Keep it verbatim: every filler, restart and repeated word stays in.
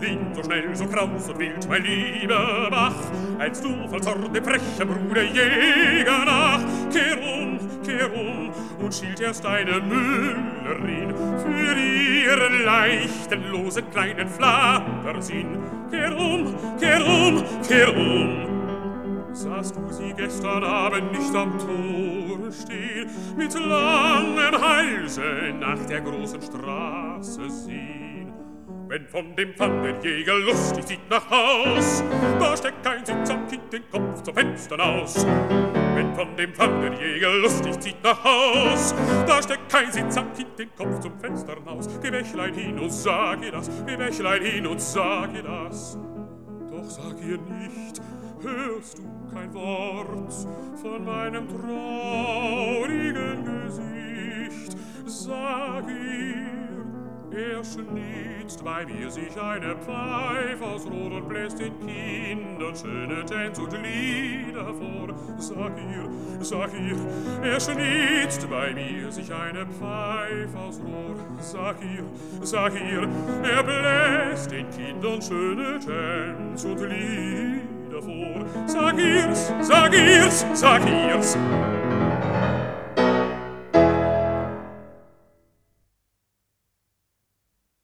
wohin, so schnell, so kraus und wild, mein lieber Bach, als du voll Zorn dem frechen Bruder Jäger nach. Kehr um, kehr um und schielt erst eine Müllerin für ihren leichten, losen kleinen Flattersinn. Kehr um, kehr um, kehr um. Sahst du sie gestern Abend nicht am Tore stehen, mit langem Halse nach der großen Straße sehen? Wenn von dem Pfannenjäger lustig zieht nach Haus, da steckt kein Sitz am Kind den Kopf zum Fenster aus. Wenn von dem Pfannenjäger lustig zieht nach Haus, da steckt kein Sitz am Kind den Kopf zum Fenster aus. Geh Wäschlein hin und sag ihr das, geh Wäschlein hin und sag ihr das. Doch sag ihr nicht, hörst du kein Wort von meinem traurigen Gesicht? Sag ihr, er schnitzt bei mir sich eine Pfeife aus Rot und bläst den Kindern schöne Tänze und Lieder vor. Sag ihr, sag ihr, er schnitzt bei mir sich eine Pfeife aus Rot. Sag ihr, sag ihr, er bläst den Kindern schöne Tänze und Lieder vor. Sag ihr's, sag ihr's, sag ihr's.